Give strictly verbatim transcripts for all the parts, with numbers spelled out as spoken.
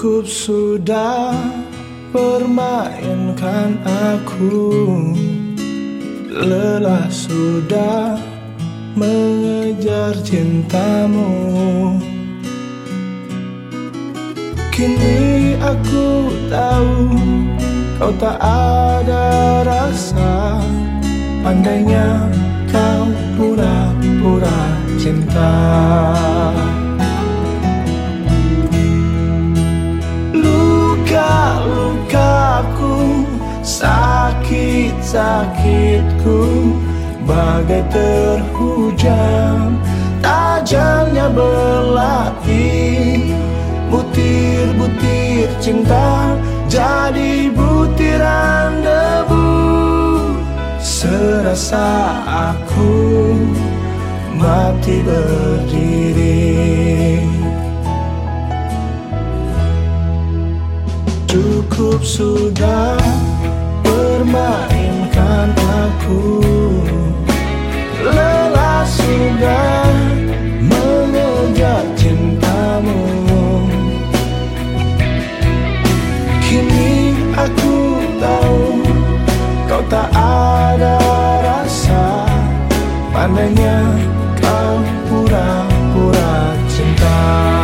Cukup sudah permainkan aku, lelah sudah mengejar cintamu. Kini aku tahu kau tak ada rasa, pandainya kau pura-pura cinta. Luka-lukaku, sakit-sakitku bagai terhujam, tajamnya belati. Butir-butir cinta jadi butiran debu. Serasa aku mati berdiri. Cukup sudah permainkan aku, lelah sudah mengejar cintamu. Kini aku tahu kau tak ada rasa, pandainya kau pura-pura cinta.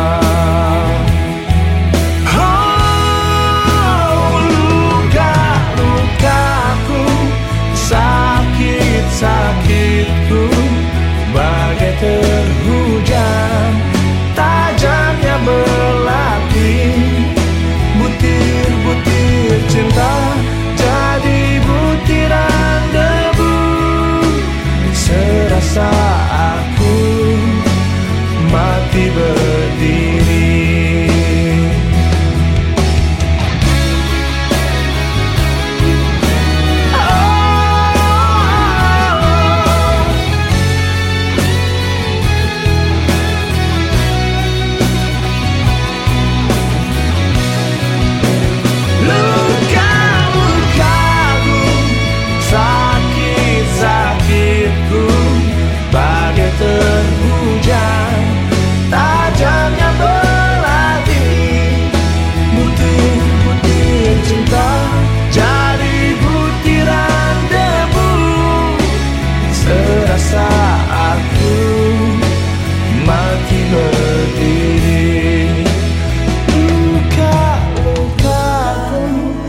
Sakitku bagai terhujam, tajamnya belati. Butir-butir cinta jadi butiran debu. Serasa aku mati berdiri. Terhujam, tajamnya belati. Butir-butir cinta jadi butiran debu. Serasa aku mati berdiri. Luka-lukaku,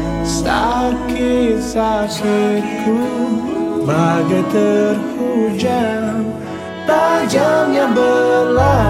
sakit-sakitku bagai terhujam, tajamnya belati.